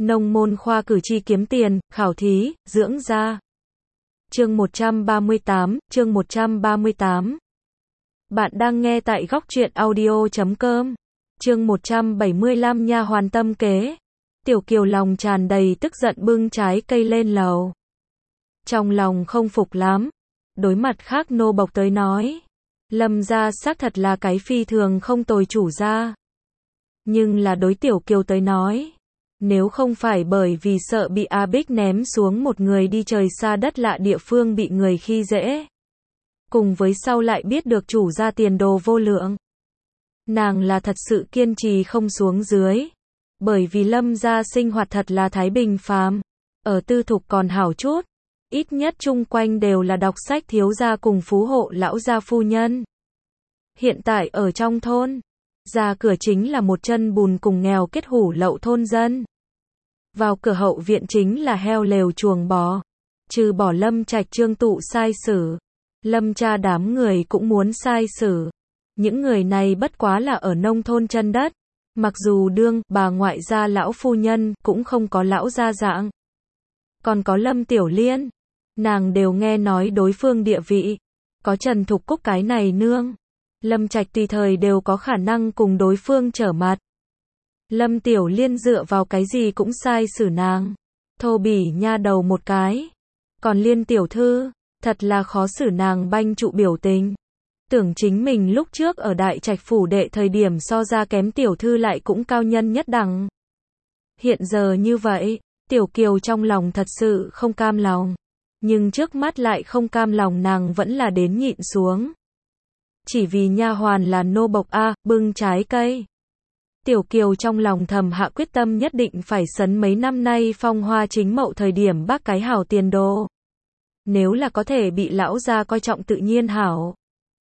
Nông môn khoa cử tri kiếm tiền, khảo thí, dưỡng da. Chương 138, chương 138. Bạn đang nghe tại Góc Truyện Audio.com. Chương 175 nha hoàn tâm kế. Tiểu Kiều lòng tràn đầy tức giận bưng trái cây lên lầu. Trong lòng không phục lắm. Đối mặt khác nô bộc tới nói. Lâm gia xác thật là cái phi thường không tồi chủ gia. Nhưng là đối Tiểu Kiều tới nói. Nếu không phải bởi vì sợ bị A Bích ném xuống một người đi trời xa đất lạ địa phương bị người khi dễ. Cùng với sau lại biết được chủ gia tiền đồ vô lượng. Nàng là thật sự kiên trì không xuống dưới. Bởi vì Lâm gia sinh hoạt thật là thái bình phàm. Ở tư thục còn hảo chút. Ít nhất chung quanh đều là đọc sách thiếu gia cùng phú hộ lão gia phu nhân. Hiện tại ở trong thôn. Ra cửa chính là một chân bùn cùng nghèo kết hủ lậu thôn dân. Vào cửa hậu viện chính là heo lều chuồng bò. Trừ bỏ Lâm Trạch Trương Tụ sai xử. Lâm cha đám người cũng muốn sai xử. Những người này bất quá là ở nông thôn chân đất. Mặc dù đương, bà ngoại gia lão phu nhân, cũng không có lão gia dạng. Còn có Lâm Tiểu Liên. Nàng đều nghe nói đối phương địa vị. Có Trần Thục Cúc cái này nương. Lâm Trạch tùy thời đều có khả năng cùng đối phương trở mặt. Lâm Tiểu Liên dựa vào cái gì cũng sai xử nàng. Thô bỉ nha đầu một cái. Còn Liên tiểu thư, thật là khó xử nàng banh trụ biểu tình. Tưởng chính mình lúc trước ở Đại Trạch phủ đệ thời điểm so ra kém tiểu thư lại cũng cao nhân nhất đẳng. Hiện giờ như vậy, Tiểu Kiều trong lòng thật sự không cam lòng. Nhưng trước mắt lại không cam lòng nàng vẫn là đến nhịn xuống. Chỉ vì nha hoàn là nô bộc A, bưng trái cây. Tiểu Kiều trong lòng thầm hạ quyết tâm nhất định phải sấn mấy năm nay phong hoa chính mậu thời điểm bác cái hảo tiền đồ. Nếu là có thể bị lão gia coi trọng tự nhiên hảo.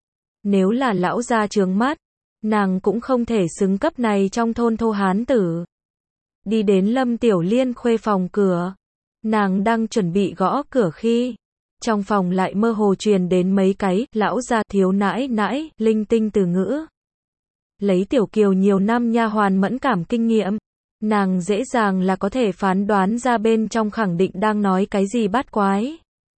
Nếu là lão gia trướng mắt, nàng cũng không thể xứng cấp này trong thôn thô hán tử. Đi đến Lâm Tiểu Liên khuê phòng cửa. Nàng đang chuẩn bị gõ cửa khi. Trong phòng lại mơ hồ truyền đến mấy cái, lão gia thiếu nãi nãi, linh tinh từ ngữ. Lấy Tiểu Kiều nhiều năm nha hoàn mẫn cảm kinh nghiệm. Nàng dễ dàng là có thể phán đoán ra bên trong khẳng định đang nói cái gì bát quái.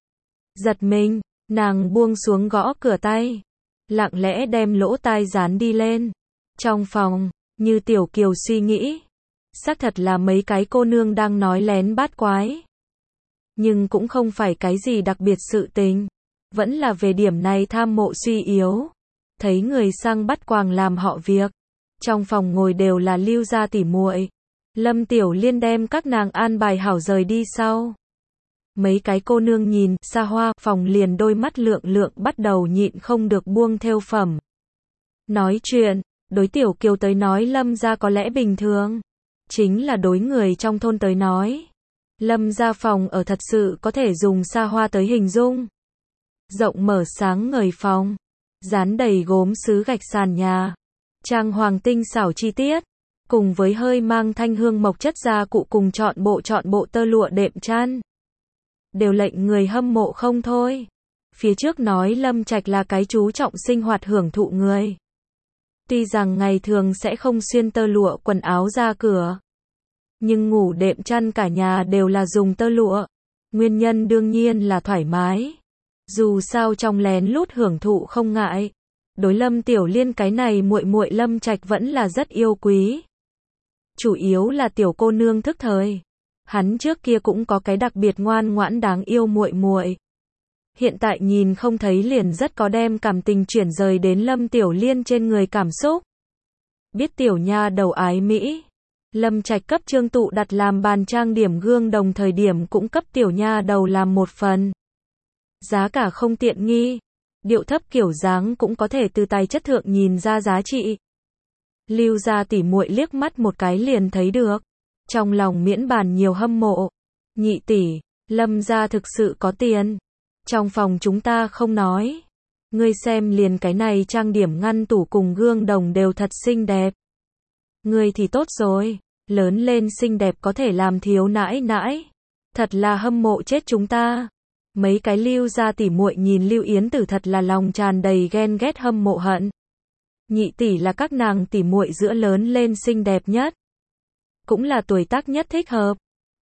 Giật mình, nàng buông xuống gõ cửa tay. Lặng lẽ đem lỗ tai dán đi lên. Trong phòng, như Tiểu Kiều suy nghĩ. Xác thật là mấy cái cô nương đang nói lén bát quái. Nhưng cũng không phải cái gì đặc biệt sự tình. Vẫn là về điểm này tham mộ suy yếu. Thấy người sang bắt quàng làm họ việc. Trong phòng ngồi đều là Lưu gia tỉ muội. Lâm Tiểu Liên đem các nàng an bài hảo rời đi sau. Mấy cái cô nương nhìn xa hoa phòng liền đôi mắt lượng lượng bắt đầu nhịn không được buông thêu phẩm. Nói chuyện, đối Tiểu Kiều tới nói Lâm gia có lẽ bình thường. Chính là đối người trong thôn tới nói. Lâm gia phòng ở thật sự có thể dùng xa hoa tới hình dung. Rộng mở sáng ngời phòng. Dán đầy gốm sứ gạch sàn nhà. Trang hoàng tinh xảo chi tiết. Cùng với hơi mang thanh hương mộc chất gia cụ cùng chọn bộ tơ lụa đệm chăn. Đều lệnh người hâm mộ không thôi. Phía trước nói Lâm Trạch là cái chú trọng sinh hoạt hưởng thụ người. Tuy rằng ngày thường sẽ không xuyên tơ lụa quần áo ra cửa. Nhưng ngủ đệm chăn cả nhà đều là dùng tơ lụa. Nguyên nhân đương nhiên là thoải mái. Dù sao trong lén lút hưởng thụ không ngại. Đối Lâm Tiểu Liên cái này muội muội Lâm Trạch vẫn là rất yêu quý. Chủ yếu là tiểu cô nương thức thời. Hắn trước kia cũng có cái đặc biệt ngoan ngoãn đáng yêu muội muội. Hiện tại nhìn không thấy liền rất có đem cảm tình chuyển rời đến Lâm Tiểu Liên trên người cảm xúc. Biết tiểu nha đầu ái mỹ. Lâm Trạch cấp Trương Tụ đặt làm bàn trang điểm gương đồng thời điểm cũng cấp tiểu nha đầu làm một phần. Giá cả không tiện nghi. Điệu thấp kiểu dáng cũng có thể từ tài chất thượng nhìn ra giá trị. Lưu gia tỉ muội liếc mắt một cái liền thấy được. Trong lòng miễn bàn nhiều hâm mộ. Nhị tỷ, Lâm gia thực sự có tiền. Trong phòng chúng ta không nói. Ngươi xem liền cái này trang điểm ngăn tủ cùng gương đồng đều thật xinh đẹp. Ngươi thì tốt rồi. Lớn lên xinh đẹp có thể làm thiếu nãi nãi. Thật là hâm mộ chết chúng ta. Mấy cái Lưu gia tỉ muội nhìn Lưu Yến Tử thật là lòng tràn đầy ghen ghét hâm mộ hận. Nhị tỷ là các nàng tỉ muội giữa lớn lên xinh đẹp nhất. Cũng là tuổi tác nhất thích hợp.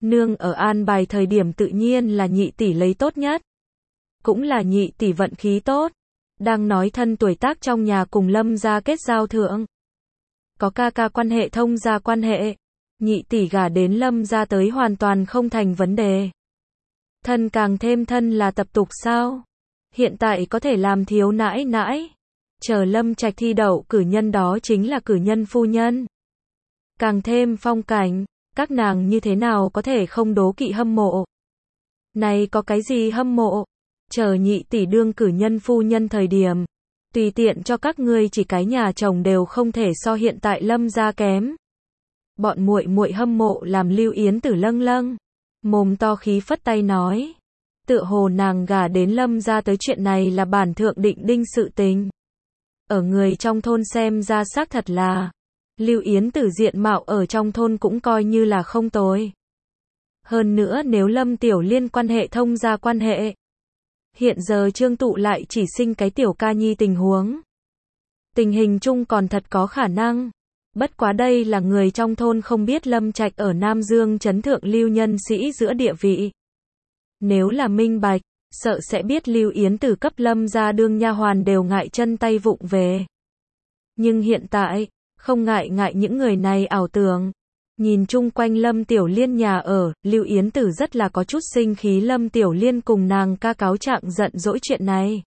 Nương ở an bài thời điểm tự nhiên là nhị tỷ lấy tốt nhất. Cũng là nhị tỷ vận khí tốt. Đang nói thân tuổi tác trong nhà cùng Lâm gia kết giao thượng. Có ca ca quan hệ thông gia quan hệ. Nhị tỷ gả đến Lâm gia tới hoàn toàn không thành vấn đề. Thân càng thêm thân là tập tục sao? Hiện tại có thể làm thiếu nãi nãi. Chờ Lâm Trạch thi đậu cử nhân đó chính là cử nhân phu nhân. Càng thêm phong cảnh, các nàng như thế nào có thể không đố kỵ hâm mộ. Này có cái gì hâm mộ? Chờ nhị tỷ đương cử nhân phu nhân thời điểm. Tùy tiện cho các ngươi chỉ cái nhà chồng đều không thể so hiện tại Lâm gia kém. Bọn muội muội hâm mộ làm Lưu Yến Tử lâng lâng. Mồm to khí phất tay nói. Tựa hồ nàng gả đến Lâm gia tới chuyện này là bản thượng định đinh sự tình. Ở người trong thôn xem ra xác thật là. Lưu Yến Tử diện mạo ở trong thôn cũng coi như là không tồi. Hơn nữa nếu Lâm Tiểu Liên quan hệ thông gia quan hệ. Hiện giờ Trương Tụ lại chỉ sinh cái tiểu ca nhi tình huống. Tình hình chung còn thật có khả năng. Bất quá đây là người trong thôn không biết Lâm Trạch ở Nam Dương trấn thượng lưu nhân sĩ giữa địa vị. Nếu là minh bạch, sợ sẽ biết Lưu Yến Tử cấp Lâm gia đương nha hoàn đều ngại chân tay vụng về. Nhưng hiện tại, không ngại những người này ảo tưởng. Nhìn chung quanh Lâm Tiểu Liên nhà ở, Lưu Yến Tử rất là có chút sinh khí Lâm Tiểu Liên cùng nàng ca cáo trạng giận dỗi chuyện này.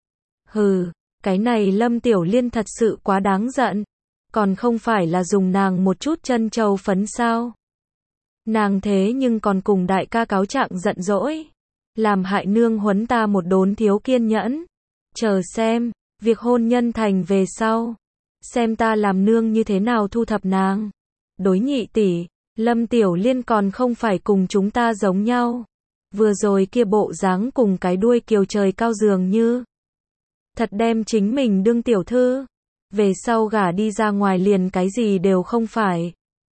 Hừ, cái này Lâm Tiểu Liên thật sự quá đáng giận. Còn không phải là dùng nàng một chút chân châu phấn sao. Nàng thế nhưng còn cùng đại ca cáo trạng giận dỗi. Làm hại nương huấn ta một đốn thiếu kiên nhẫn. Chờ xem, việc hôn nhân thành về sau. Xem ta làm nương như thế nào thu thập nàng. Đối nhị tỷ, Lâm Tiểu Liên còn không phải cùng chúng ta giống nhau. Vừa rồi kia bộ dáng cùng cái đuôi kiều trời cao dường như. Thật đem chính mình đương tiểu thư. Về sau gả đi ra ngoài liền cái gì đều không phải.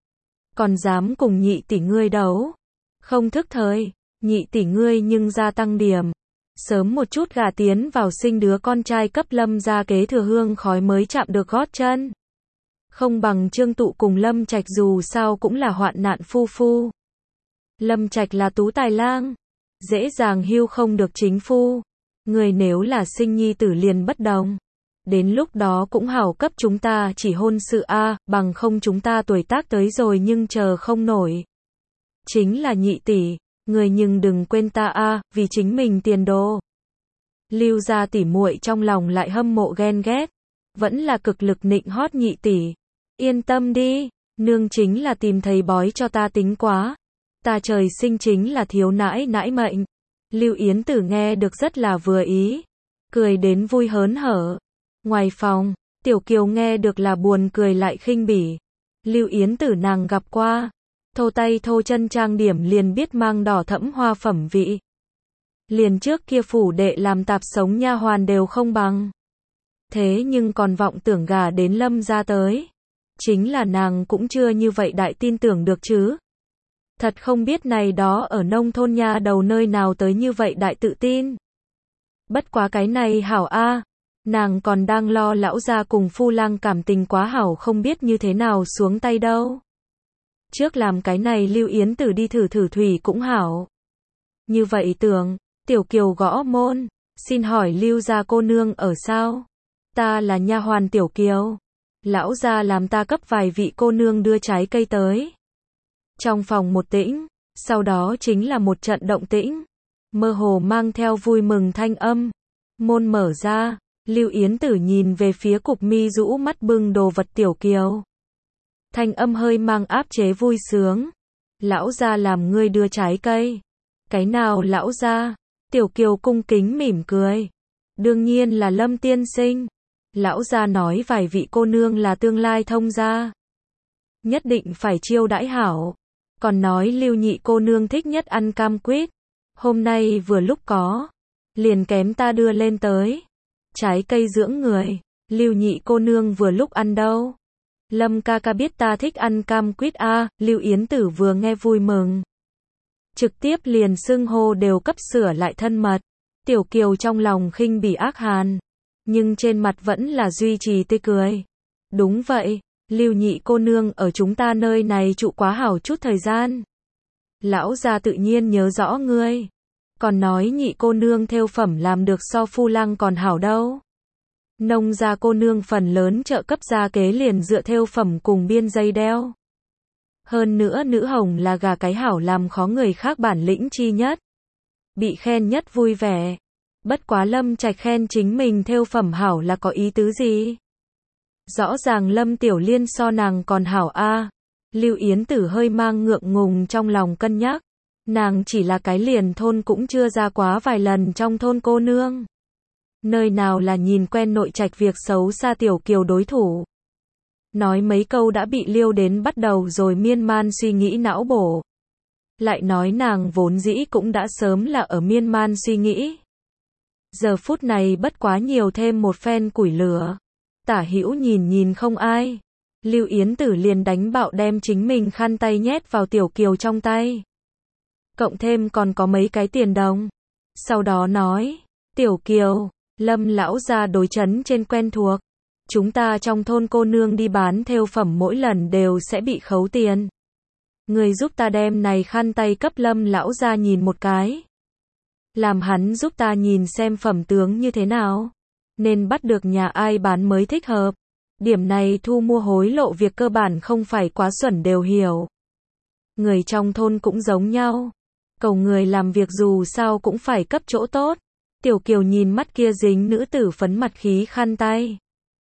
Còn dám cùng nhị tỷ ngươi đấu. Không thức thời, nhị tỷ ngươi nhưng gia tăng điểm. Sớm một chút gả tiến vào sinh đứa con trai cấp Lâm gia kế thừa hương khói mới chạm được gót chân. Không bằng Trương Tụ cùng Lâm Trạch dù sao cũng là hoạn nạn phu phu. Lâm Trạch là tú tài lang. Dễ dàng hưu không được chính phu. Người nếu là sinh nhi tử liền bất đồng. Đến lúc đó cũng hảo cấp chúng ta chỉ hôn sự a, bằng không chúng ta tuổi tác tới rồi nhưng chờ không nổi. Chính là nhị tỷ, người nhưng đừng quên ta a, vì chính mình tiền đồ. Lưu gia tỷ muội trong lòng lại hâm mộ ghen ghét, vẫn là cực lực nịnh hót nhị tỷ. Yên tâm đi, nương chính là tìm thầy bói cho ta tính quá. Ta trời sinh chính là thiếu nãi nãi mệnh. Lưu Yến Tử nghe được rất là vừa ý, cười đến vui hớn hở. Ngoài phòng, Tiểu Kiều nghe được là buồn cười lại khinh bỉ. Lưu Yến Tử nàng gặp qua, thô tay thô chân trang điểm liền biết mang đỏ thẫm hoa phẩm vị. Liền trước kia phủ đệ làm tạp sống nha hoàn đều không bằng. Thế nhưng còn vọng tưởng gả đến Lâm gia tới. Chính là nàng cũng chưa như vậy đại tin tưởng được chứ. Thật không biết này đó ở nông thôn nha đầu nơi nào tới như vậy đại tự tin. Bất quá cái này hảo a. Nàng còn đang lo lão gia cùng phu lang cảm tình quá hảo không biết như thế nào xuống tay đâu. Trước làm cái này Lưu Yến Tử đi thử thủy cũng hảo. Như vậy tưởng, Tiểu Kiều gõ môn, xin hỏi Lưu gia cô nương ở sao? Ta là nha hoàn Tiểu Kiều. Lão gia làm ta cấp vài vị cô nương đưa trái cây tới. Trong phòng một tĩnh, sau đó chính là một trận động tĩnh, mơ hồ mang theo vui mừng thanh âm. Môn mở ra. Lưu Yến Tử nhìn về phía cục mi rũ mắt bưng đồ vật Tiểu Kiều. Thanh âm hơi mang áp chế vui sướng. Lão gia làm ngươi đưa trái cây. Cái nào lão gia? Tiểu Kiều cung kính mỉm cười. Đương nhiên là Lâm tiên sinh. Lão gia nói vài vị cô nương là tương lai thông gia. Nhất định phải chiêu đãi hảo. Còn nói Lưu nhị cô nương thích nhất ăn cam quýt. Hôm nay vừa lúc có. Liền kém ta đưa lên tới. Trái cây dưỡng người, Lưu nhị cô nương vừa lúc ăn đâu. Lâm ca ca biết ta thích ăn cam quýt a, Lưu Yến Tử vừa nghe vui mừng. Trực tiếp liền xưng hô đều cấp sửa lại thân mật. Tiểu Kiều trong lòng khinh bỉ ác hàn, nhưng trên mặt vẫn là duy trì tươi cười. Đúng vậy, Lưu nhị cô nương ở chúng ta nơi này trụ quá hảo chút thời gian. Lão gia tự nhiên nhớ rõ ngươi. Còn nói nhị cô nương thêu phẩm làm được so phu lăng còn hảo đâu. Nông gia cô nương phần lớn trợ cấp gia kế liền dựa thêu phẩm cùng biên dây đeo. Hơn nữa nữ hồng là gà cái hảo làm khó người khác bản lĩnh chi nhất. Bị khen nhất vui vẻ. Bất quá Lâm Trạch khen chính mình thêu phẩm hảo là có ý tứ gì? Rõ ràng Lâm Tiểu Liên so nàng còn hảo a. Lưu Yến Tử hơi mang ngượng ngùng trong lòng cân nhắc. Nàng chỉ là cái liền thôn cũng chưa ra quá vài lần trong thôn cô nương. Nơi nào là nhìn quen nội trạch việc xấu xa Tiểu Kiều đối thủ. Nói mấy câu đã bị liêu đến bắt đầu rồi miên man suy nghĩ não bổ. Lại nói nàng vốn dĩ cũng đã sớm là ở miên man suy nghĩ. Giờ phút này bất quá nhiều thêm một phen củi lửa. Tả hữu nhìn không ai. Lưu Yến Tử liền đánh bạo đem chính mình khăn tay nhét vào Tiểu Kiều trong tay. Cộng thêm còn có mấy cái tiền đồng. Sau đó nói, Tiểu Kiều, Lâm lão gia đối chấn trên quen thuộc. Chúng ta trong thôn cô nương đi bán thêu phẩm mỗi lần đều sẽ bị khấu tiền. Người giúp ta đem này khăn tay cấp Lâm lão gia nhìn một cái. Làm hắn giúp ta nhìn xem phẩm tướng như thế nào. Nên bắt được nhà ai bán mới thích hợp. Điểm này thu mua hối lộ việc cơ bản không phải quá xuẩn đều hiểu. Người trong thôn cũng giống nhau. Cầu người làm việc dù sao cũng phải cấp chỗ tốt. Tiểu Kiều nhìn mắt kia dính nữ tử phấn mặt khí khăn tay.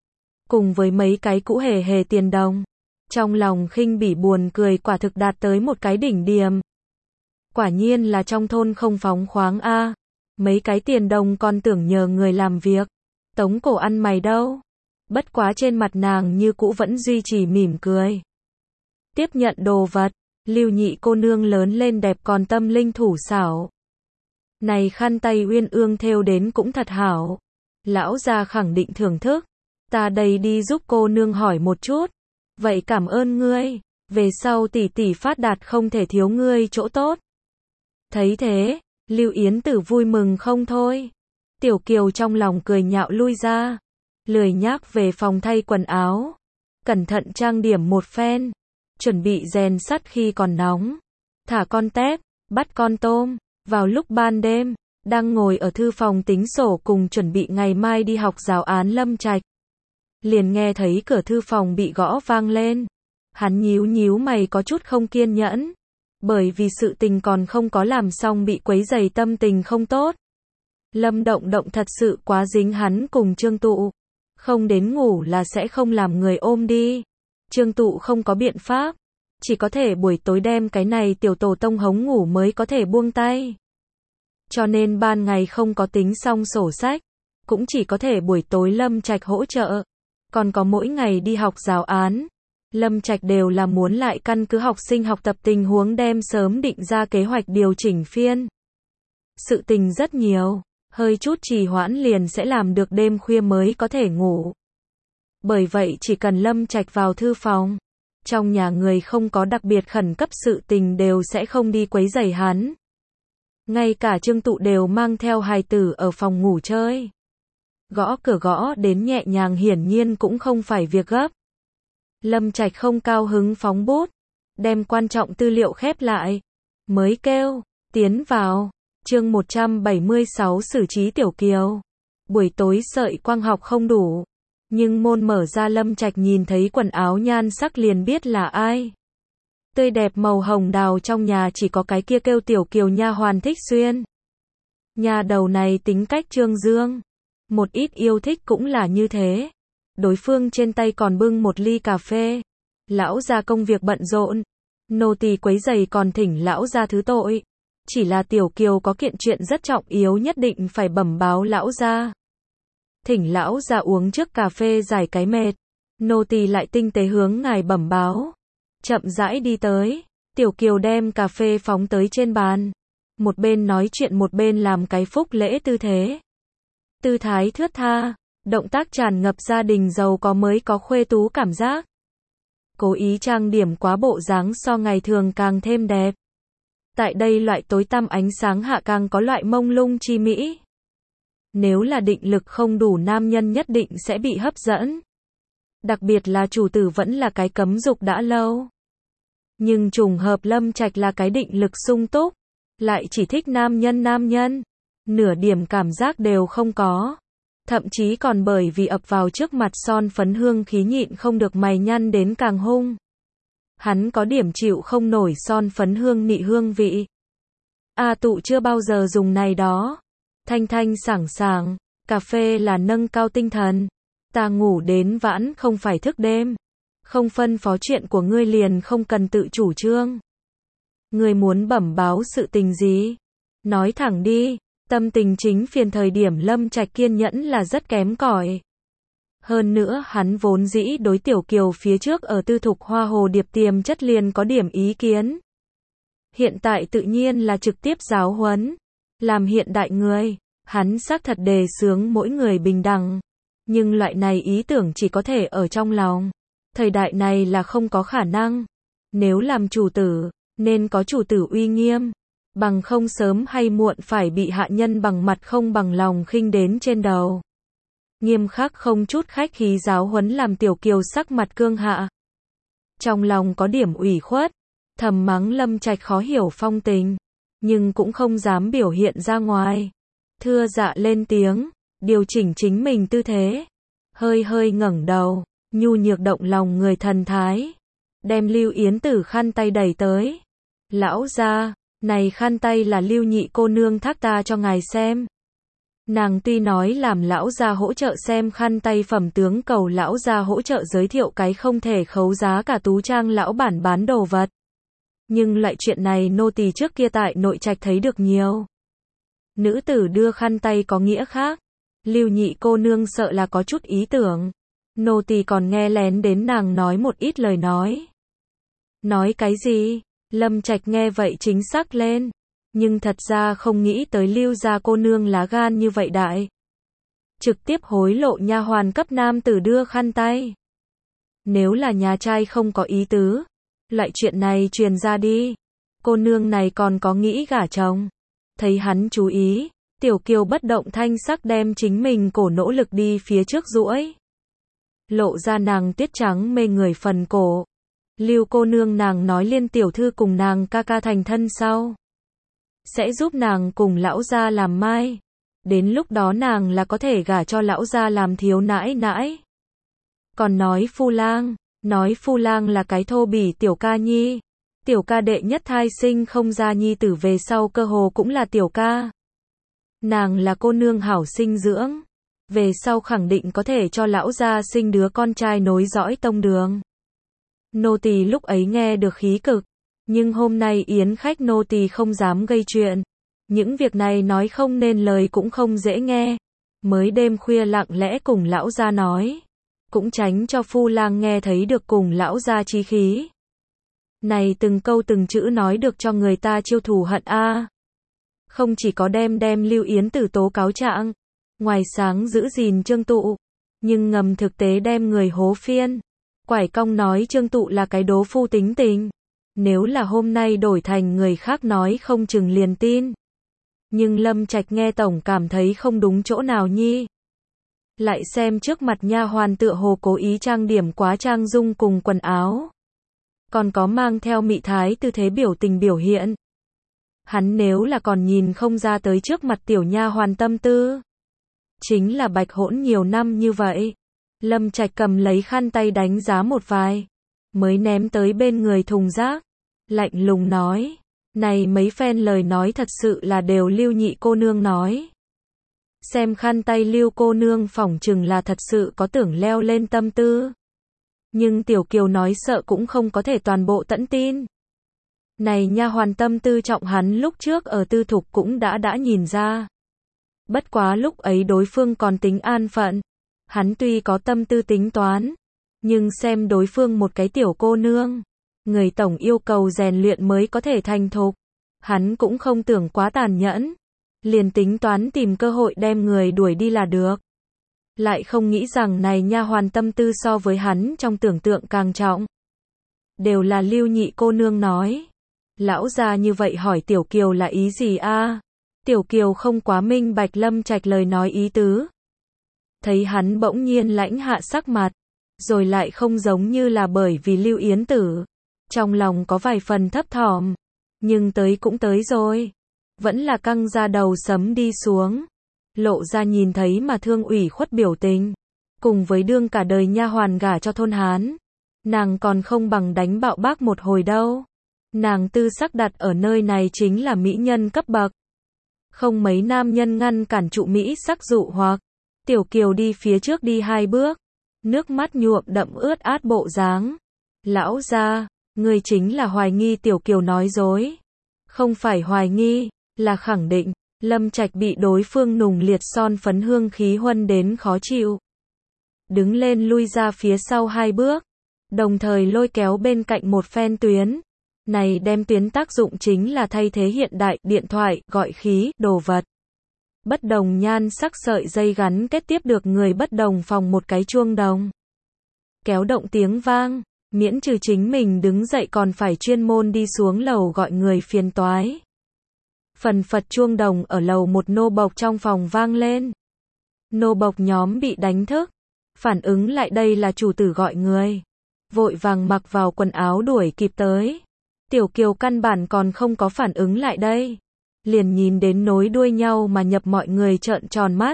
Cùng với mấy cái cũ hề hề tiền đồng. Trong lòng khinh bỉ buồn cười quả thực đạt tới một cái đỉnh điểm. Quả nhiên là trong thôn không phóng khoáng a. Mấy cái tiền đồng còn tưởng nhờ người làm việc. Tống cổ ăn mày đâu. Bất quá trên mặt nàng như cũ vẫn duy trì mỉm cười. Tiếp nhận đồ vật. Lưu nhị cô nương lớn lên đẹp còn tâm linh thủ xảo. Này khăn tay uyên ương thêu đến cũng thật hảo. Lão gia khẳng định thưởng thức. Ta đây đi giúp cô nương hỏi một chút. Vậy cảm ơn ngươi. Về sau tỷ tỷ phát đạt không thể thiếu ngươi chỗ tốt. Thấy thế, Lưu Yến Tử vui mừng không thôi. Tiểu Kiều trong lòng cười nhạo lui ra. Lười nhác về phòng thay quần áo. Cẩn thận trang điểm một phen. Chuẩn bị rèn sắt khi còn nóng. Thả con tép, bắt con tôm. Vào lúc ban đêm, đang ngồi ở thư phòng tính sổ cùng chuẩn bị ngày mai đi học giáo án Lâm Trạch. Liền nghe thấy cửa thư phòng bị gõ vang lên. Hắn nhíu mày có chút không kiên nhẫn. Bởi vì sự tình còn không có làm xong bị quấy rầy tâm tình không tốt. Lâm Động Động thật sự quá dính hắn cùng Trương Tụ. Không đến ngủ là sẽ không làm người ôm đi. Trương Tụ không có biện pháp. Chỉ có thể buổi tối đem cái này tiểu tổ tông hống ngủ mới có thể buông tay. Cho nên ban ngày không có tính xong sổ sách. Cũng chỉ có thể buổi tối Lâm Trạch hỗ trợ. Còn có mỗi ngày đi học giáo án. Lâm Trạch đều là muốn lại căn cứ học sinh học tập tình huống đem sớm định ra kế hoạch điều chỉnh phiên. Sự tình rất nhiều. Hơi chút trì hoãn liền sẽ làm được đêm khuya mới có thể ngủ. Bởi vậy chỉ cần Lâm Trạch vào thư phòng. Trong nhà người không có đặc biệt khẩn cấp sự tình đều sẽ không đi quấy rầy hắn. Ngay cả Trương Tụ đều mang theo hài tử ở phòng ngủ chơi. Gõ cửa gõ đến nhẹ nhàng hiển nhiên cũng không phải việc gấp. Lâm Trạch không cao hứng phóng bút. Đem quan trọng tư liệu khép lại. Mới kêu, tiến vào. Chương 176 xử trí Tiểu Kiều. Buổi tối sợi quang học không đủ. Nhưng môn mở ra Lâm Trạch nhìn thấy quần áo nhan sắc liền biết là ai. Tươi đẹp màu hồng đào trong nhà chỉ có cái kia kêu Tiểu Kiều nha hoàn thích xuyên. Nhà đầu này tính cách trương dương. Một ít yêu thích cũng là như thế. Đối phương trên tay còn bưng một ly cà phê. Lão gia công việc bận rộn. Nô tỳ quấy rầy còn thỉnh lão gia thứ tội. Chỉ là Tiểu Kiều có kiện chuyện rất trọng yếu nhất định phải bẩm báo lão gia. Thỉnh lão gia uống trước cà phê giải cái mệt. Nô tỳ lại tinh tế hướng ngài bẩm báo. Chậm rãi đi tới. Tiểu Kiều đem cà phê phóng tới trên bàn. Một bên nói chuyện một bên làm cái phúc lễ tư thế. Tư thái thướt tha. Động tác tràn ngập gia đình giàu có mới có khuê tú cảm giác. Cố ý trang điểm quá bộ dáng so ngày thường càng thêm đẹp. Tại đây loại tối tăm ánh sáng hạ càng có loại mông lung chi mỹ. Nếu là định lực không đủ nam nhân nhất định sẽ bị hấp dẫn. Đặc biệt là chủ tử vẫn là cái cấm dục đã lâu. Nhưng trùng hợp Lâm Trạch là cái định lực sung túc, lại chỉ thích nam nhân, nửa điểm cảm giác đều không có. Thậm chí còn bởi vì ập vào trước mặt son phấn hương khí nhịn không được mày nhăn đến càng hung. Hắn có điểm chịu không nổi son phấn hương nị hương vị. A tụ chưa bao giờ dùng này đó. Thanh thanh sảng sảng, cà phê là nâng cao tinh thần. Ta ngủ đến vãn không phải thức đêm. Không phân phó chuyện của ngươi liền không cần tự chủ trương. Ngươi muốn bẩm báo sự tình gì? Nói thẳng đi. Tâm tình chính phiền thời điểm Lâm Trạch kiên nhẫn là rất kém cỏi. Hơn nữa hắn vốn dĩ đối Tiểu Kiều phía trước ở tư thục Hoa Hồ Điệp tiềm chất liền có điểm ý kiến. Hiện tại tự nhiên là trực tiếp giáo huấn. Làm hiện đại người, hắn xác thật đề xướng mỗi người bình đẳng. Nhưng loại này ý tưởng chỉ có thể ở trong lòng. Thời đại này là không có khả năng. Nếu làm chủ tử, nên có chủ tử uy nghiêm. Bằng không sớm hay muộn phải bị hạ nhân bằng mặt không bằng lòng khinh đến trên đầu. Nghiêm khắc không chút khách khí giáo huấn làm Tiểu Kiều sắc mặt cương hạ. Trong lòng có điểm ủy khuất, thầm mắng Lâm Trạch khó hiểu phong tình, nhưng cũng không dám biểu hiện ra ngoài. Thưa dạ lên tiếng, điều chỉnh chính mình tư thế, hơi hơi ngẩng đầu, nhu nhược động lòng người thần thái, đem Lưu Yến Tử khăn tay đẩy tới. Lão gia, này khăn tay là Lưu nhị cô nương thác ta cho ngài xem. Nàng tuy nói làm lão gia hỗ trợ xem khăn tay phẩm tướng cầu lão gia hỗ trợ giới thiệu cái không thể khấu giá cả tú trang lão bản bán đồ vật. Nhưng loại chuyện này nô tỳ trước kia tại nội trạch thấy được nhiều. Nữ tử đưa khăn tay có nghĩa khác. Lưu nhị cô nương sợ là có chút ý tưởng. Nô tỳ còn nghe lén đến nàng nói một ít lời nói. Nói cái gì? Lâm Trạch nghe vậy chính xác lên. Nhưng thật ra không nghĩ tới Lưu gia cô nương lá gan như vậy đại. Trực tiếp hối lộ nha hoàn cấp nam tử đưa khăn tay. Nếu là nhà trai không có ý tứ, loại chuyện này truyền ra đi. Cô nương này còn có nghĩ gả chồng. Thấy hắn chú ý, Tiểu Kiều bất động thanh sắc đem chính mình cổ nỗ lực đi phía trước duỗi. Lộ ra nàng tuyết trắng mê người phần cổ. Lưu cô nương nàng nói Liên tiểu thư cùng nàng ca ca thành thân sau. Sẽ giúp nàng cùng lão gia làm mai. Đến lúc đó nàng là có thể gả cho lão gia làm thiếu nãi nãi. Còn nói Phu Lang là cái thô bỉ tiểu ca nhi. Tiểu ca đệ nhất thai sinh không ra nhi tử về sau cơ hồ cũng là tiểu ca. Nàng là cô nương hảo sinh dưỡng. Về sau khẳng định có thể cho lão gia sinh đứa con trai nối dõi tông đường. Nô tỳ lúc ấy nghe được khí cực. Nhưng hôm nay yến khách nô tỳ không dám gây chuyện. Những việc này nói không nên lời cũng không dễ nghe. Mới đêm khuya lặng lẽ cùng lão gia nói. Cũng tránh cho Phu Lang nghe thấy được cùng lão gia chí khí. Này từng câu từng chữ nói được cho người ta chiêu thù hận a. Không chỉ có đem Lưu Yến Tử tố cáo trạng, ngoài sáng giữ gìn Trương Tụ, nhưng ngầm thực tế đem người hố phiên. Quải cong nói Trương Tụ là cái đố phu tính tình. Nếu là hôm nay đổi thành người khác nói không chừng liền tin. Nhưng Lâm Trạch nghe tổng cảm thấy không đúng chỗ nào nhi. Lại xem trước mặt nha hoàn tựa hồ cố ý trang điểm quá trang dung cùng quần áo. Còn có mang theo mị thái tư thế biểu tình biểu hiện. Hắn nếu là còn nhìn không ra tới trước mặt tiểu nha hoàn tâm tư. Chính là bạch hỗn nhiều năm như vậy. Lâm Trạch cầm lấy khăn tay đánh giá một vài. Mới ném tới bên người thùng rác. Lạnh lùng nói. Này mấy phen lời nói thật sự là đều Lưu nhị cô nương nói. Xem khăn tay Lưu cô nương phỏng chừng là thật sự có tưởng leo lên tâm tư. Nhưng Tiểu Kiều nói sợ cũng không có thể toàn bộ tận tin. Này nha hoàn tâm tư trọng hắn lúc trước ở tư thục cũng đã nhìn ra. Bất quá lúc ấy đối phương còn tính an phận. Hắn tuy có tâm tư tính toán. Nhưng xem đối phương một cái tiểu cô nương. Người tổng yêu cầu rèn luyện mới có thể thành thục. Hắn cũng không tưởng quá tàn nhẫn. Liền tính toán tìm cơ hội đem người đuổi đi là được. Lại không nghĩ rằng này nha hoàn tâm tư so với hắn trong tưởng tượng càng trọng. Đều là Lưu nhị cô nương nói. Lão gia như vậy hỏi Tiểu Kiều là ý gì a? Tiểu Kiều không quá minh bạch Lâm Trạch lời nói ý tứ. Thấy hắn bỗng nhiên lãnh hạ sắc mặt. Rồi lại không giống như là bởi vì Lưu Yến Tử. Trong lòng có vài phần thấp thỏm, nhưng tới cũng tới rồi. Vẫn là căng ra đầu sấm đi xuống. Lộ ra nhìn thấy mà thương ủy khuất biểu tình. Cùng với đương cả đời nha hoàn gả cho thôn Hán. Nàng còn không bằng đánh bạo bác một hồi đâu. Nàng tư sắc đặt ở nơi này chính là mỹ nhân cấp bậc. Không mấy nam nhân ngăn cản trụ mỹ sắc dụ hoặc. Tiểu Kiều đi phía trước đi 2 bước. Nước mắt nhuộm đậm ướt át bộ dáng. Lão gia, người chính là hoài nghi Tiểu Kiều nói dối. Không phải hoài nghi, là khẳng định. Lâm Trạch bị đối phương nùng liệt son phấn hương khí huân đến khó chịu. Đứng lên lui ra phía sau 2 bước. Đồng thời lôi kéo bên cạnh một phen tuyến. Này đem tuyến tác dụng chính là thay thế hiện đại, điện thoại, gọi khí, đồ vật. Bất đồng nhan sắc sợi dây gắn kết tiếp được người bất đồng phòng một cái chuông đồng. Kéo động tiếng vang, miễn trừ chính mình đứng dậy còn phải chuyên môn đi xuống lầu gọi người phiền toái. Phần phật chuông đồng ở lầu một nô bộc trong phòng vang lên. Nô bộc nhóm bị đánh thức. Phản ứng lại đây là chủ tử gọi người. Vội vàng mặc vào quần áo đuổi kịp tới. Tiểu Kiều căn bản còn không có phản ứng lại đây. Liền nhìn đến nối đuôi nhau mà nhập mọi người trợn tròn mắt.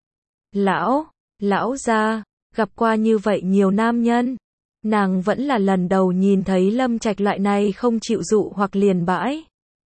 Lão gia, gặp qua như vậy nhiều nam nhân. Nàng vẫn là lần đầu nhìn thấy Lâm Trạch loại này không chịu dụ hoặc liền bãi.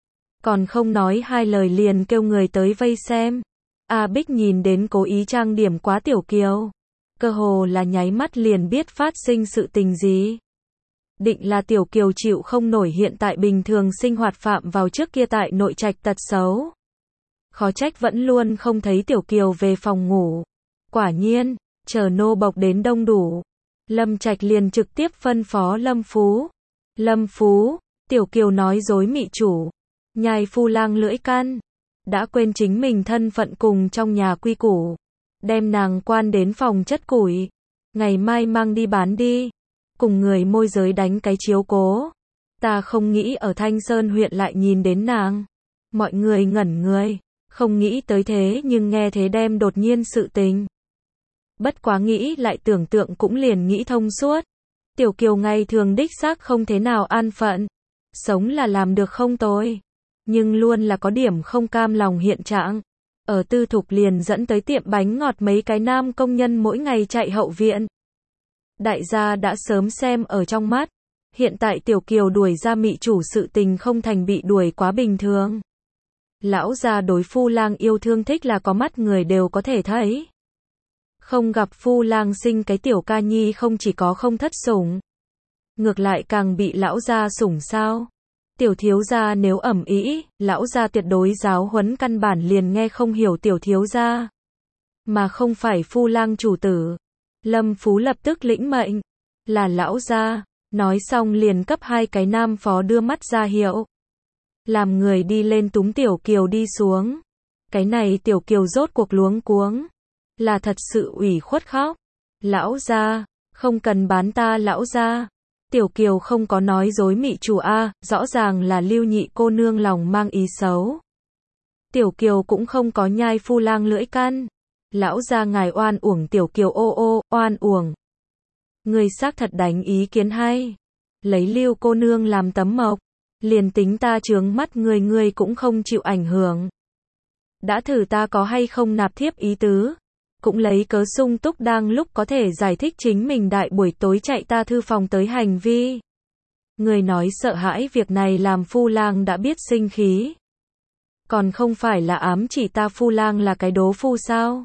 Còn không nói 2 lời liền kêu người tới vây xem. A Bích nhìn đến cố ý trang điểm quá Tiểu Kiều. Cơ hồ là nháy mắt liền biết phát sinh sự tình gì. Định là Tiểu Kiều chịu không nổi hiện tại bình thường sinh hoạt phạm vào trước kia tại nội trạch tật xấu. Khó trách vẫn luôn không thấy Tiểu Kiều về phòng ngủ. Quả nhiên, chờ nô bộc đến đông đủ. Lâm Trạch liền trực tiếp phân phó Lâm Phú. Lâm Phú, Tiểu Kiều nói dối mị chủ. Nhai phu lang lưỡi căn. Đã quên chính mình thân phận cùng trong nhà quy củ. Đem nàng quan đến phòng chất củi. Ngày mai mang đi bán đi. Cùng người môi giới đánh cái chiếu cố. Ta không nghĩ ở Thanh Sơn huyện lại nhìn đến nàng. Mọi người ngẩn người. Không nghĩ tới thế nhưng nghe thế đem đột nhiên sự tình. Bất quá nghĩ lại tưởng tượng cũng liền nghĩ thông suốt. Tiểu Kiều ngày thường đích xác không thế nào an phận. Sống là làm được không tồi. Nhưng luôn là có điểm không cam lòng hiện trạng. Ở tư thục liền dẫn tới tiệm bánh ngọt mấy cái nam công nhân mỗi ngày chạy hậu viện. Đại gia đã sớm xem ở trong mắt. Hiện tại Tiểu Kiều đuổi ra mị chủ sự tình không thành bị đuổi quá bình thường. Lão gia đối phu lang yêu thương thích là có mắt người đều có thể thấy. Không gặp phu lang sinh cái tiểu ca nhi không chỉ có không thất sủng. Ngược lại càng bị lão gia sủng sao. Tiểu thiếu gia nếu ẩm ý, lão gia tuyệt đối giáo huấn căn bản liền nghe không hiểu tiểu thiếu gia. Mà không phải phu lang chủ tử. Lâm Phú lập tức lĩnh mệnh. Là lão gia. Nói xong liền cấp 2 cái nam phó đưa mắt ra hiệu. Làm người đi lên túm Tiểu Kiều đi xuống. Cái này Tiểu Kiều rốt cuộc luống cuống. Là thật sự ủy khuất khóc. Lão gia, không cần bán ta lão gia. Tiểu Kiều không có nói dối mị chủ a, rõ ràng là Lưu nhị cô nương lòng mang ý xấu. Tiểu Kiều cũng không có nhai phu lang lưỡi căn. Lão gia ngài oan uổng Tiểu Kiều ô oan uổng. Người xác thật đánh ý kiến hay. Lấy Lưu cô nương làm tấm mộc. Liền tính ta chướng mắt người cũng không chịu ảnh hưởng. Đã thử ta có hay không nạp thiếp ý tứ. Cũng lấy cớ sung túc đang lúc có thể giải thích chính mình đại buổi tối chạy ta thư phòng tới hành vi. Người nói sợ hãi việc này làm phu lang đã biết sinh khí. Còn không phải là ám chỉ ta phu lang là cái đố phu sao?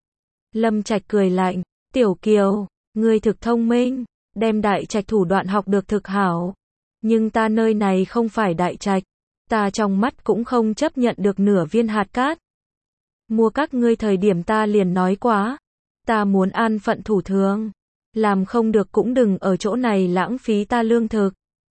Lâm Trạch cười lạnh, Tiểu Kiều, ngươi thực thông minh, đem đại trạch thủ đoạn học được thực hảo. Nhưng ta nơi này không phải đại trạch, ta trong mắt cũng không chấp nhận được nửa viên hạt cát. Mua các ngươi thời điểm ta liền nói quá, ta muốn an phận thủ thường, làm không được cũng đừng ở chỗ này lãng phí ta lương thực.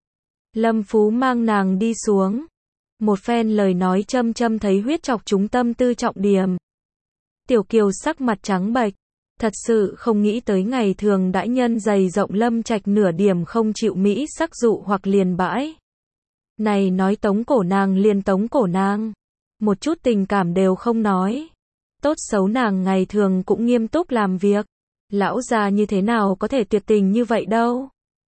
Lâm Phú mang nàng đi xuống, một phen lời nói châm thấy huyết chọc trúng tâm tư trọng điểm. Tiểu Kiều sắc mặt trắng bệch, thật sự không nghĩ tới ngày thường đãi nhân dày rộng Lâm Trạch nửa điểm không chịu mỹ sắc dụ hoặc liền bãi. Này nói tống cổ nàng liền tống cổ nàng. Một chút tình cảm đều không nói. Tốt xấu nàng ngày thường cũng nghiêm túc làm việc. Lão già như thế nào có thể tuyệt tình như vậy đâu.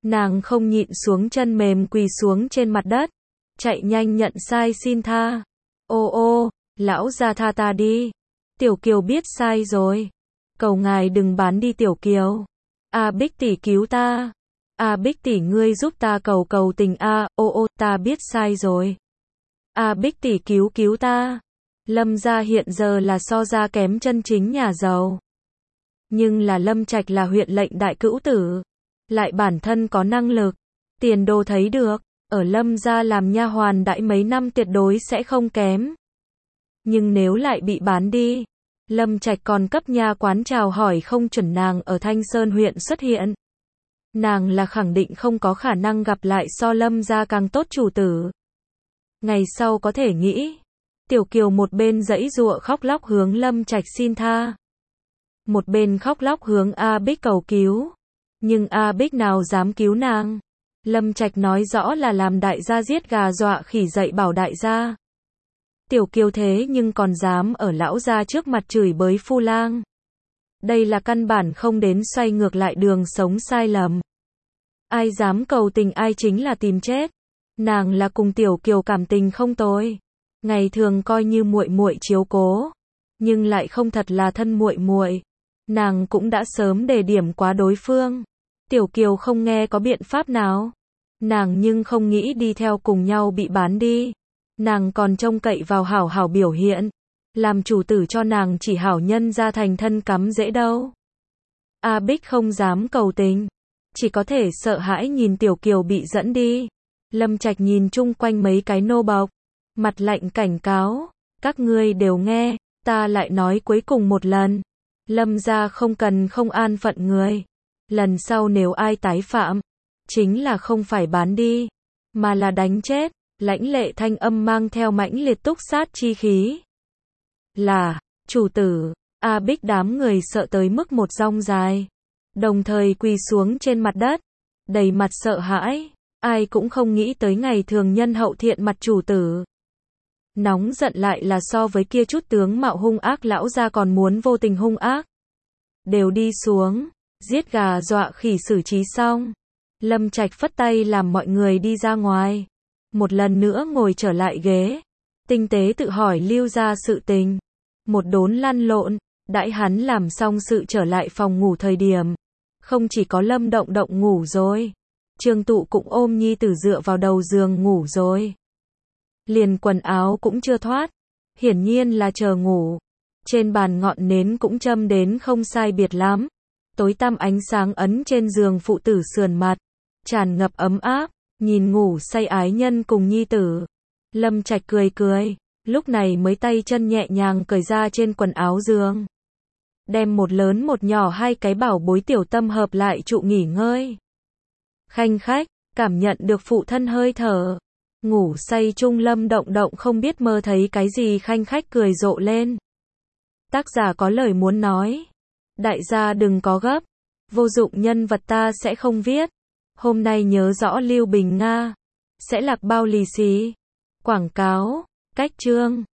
Nàng không nhịn xuống chân mềm quỳ xuống trên mặt đất, chạy nhanh nhận sai xin tha. Ô ô, lão gia tha ta đi. Tiểu Kiều biết sai rồi. Cầu ngài đừng bán đi Tiểu Kiều. A Bích tỷ cứu ta. A Bích tỷ ngươi giúp ta cầu cầu tình a, ô ô, ta biết sai rồi. A Bích tỷ cứu cứu ta. Lâm gia hiện giờ là so ra kém chân chính nhà giàu. Nhưng là Lâm Trạch là huyện lệnh đại cữu tử, lại bản thân có năng lực, tiền đồ thấy được, ở Lâm gia làm nha hoàn đãi mấy năm tuyệt đối sẽ không kém. Nhưng nếu lại bị bán đi, Lâm Trạch còn cấp nha quán chào hỏi không chuẩn nàng ở Thanh Sơn huyện xuất hiện. Nàng là khẳng định không có khả năng gặp lại so Lâm gia càng tốt chủ tử. Ngày sau có thể nghĩ, Tiểu Kiều một bên giãy giụa khóc lóc hướng Lâm Trạch xin tha, một bên khóc lóc hướng A Bích cầu cứu. Nhưng A Bích nào dám cứu nàng. Lâm Trạch nói rõ là làm đại gia giết gà dọa khỉ dạy bảo đại gia. Tiểu Kiều thế nhưng còn dám ở lão gia trước mặt chửi bới Phu Lang. Đây là căn bản không đến xoay ngược lại đường sống sai lầm. Ai dám cầu tình ai chính là tìm chết. Nàng là cùng Tiểu Kiều cảm tình không tồi, ngày thường coi như muội muội chiếu cố, nhưng lại không thật là thân muội muội. Nàng cũng đã sớm đề điểm quá đối phương. Tiểu Kiều không nghe có biện pháp nào. Nàng nhưng không nghĩ đi theo cùng nhau bị bán đi. Nàng còn trông cậy vào hảo hảo biểu hiện, làm chủ tử cho nàng chỉ hảo nhân ra thành thân cắm dễ đâu. A Bích không dám cầu tình, chỉ có thể sợ hãi nhìn Tiểu Kiều bị dẫn đi. Lâm Trạch nhìn chung quanh mấy cái nô bộc, mặt lạnh cảnh cáo, các ngươi đều nghe, ta lại nói cuối cùng một lần. Lâm gia không cần không an phận người. Lần sau nếu ai tái phạm, chính là không phải bán đi, mà là đánh chết. Lãnh lệ thanh âm mang theo mãnh liệt túc sát chi khí. Là, chủ tử, A Bích đám người sợ tới mức một dong dài. Đồng thời quỳ xuống trên mặt đất, đầy mặt sợ hãi. Ai cũng không nghĩ tới ngày thường nhân hậu thiện mặt chủ tử. Nóng giận lại là so với kia chút tướng mạo hung ác lão gia còn muốn vô tình hung ác. Đều đi xuống, giết gà dọa khỉ xử trí xong. Lâm Trạch phất tay làm mọi người đi ra ngoài. Một lần nữa ngồi trở lại ghế, tinh tế tự hỏi Lưu gia sự tình. Một đốn lăn lộn, đãi hắn làm xong sự trở lại phòng ngủ thời điểm. Không chỉ có Lâm Động Động ngủ rồi, Trương Tụ cũng ôm nhi tử dựa vào đầu giường ngủ rồi. Liền quần áo cũng chưa thoát, hiển nhiên là chờ ngủ. Trên bàn ngọn nến cũng châm đến không sai biệt lắm. Tối tăm ánh sáng ấn trên giường phụ tử sườn mặt, tràn ngập ấm áp. Nhìn ngủ say ái nhân cùng nhi tử, Lâm Trạch cười cười, lúc này mới tay chân nhẹ nhàng cởi ra trên quần áo giường. Đem một lớn một nhỏ hai cái bảo bối tiểu tâm hợp lại trụ nghỉ ngơi. Khanh khách, cảm nhận được phụ thân hơi thở. Ngủ say chung Lâm Động Động không biết mơ thấy cái gì khanh khách cười rộ lên. Tác giả có lời muốn nói. Đại gia đừng có gấp. Vô dụng nhân vật ta sẽ không viết. Hôm nay nhớ rõ Lưu Bình Nga sẽ lạc bao lì xì. Quảng cáo, cách chương.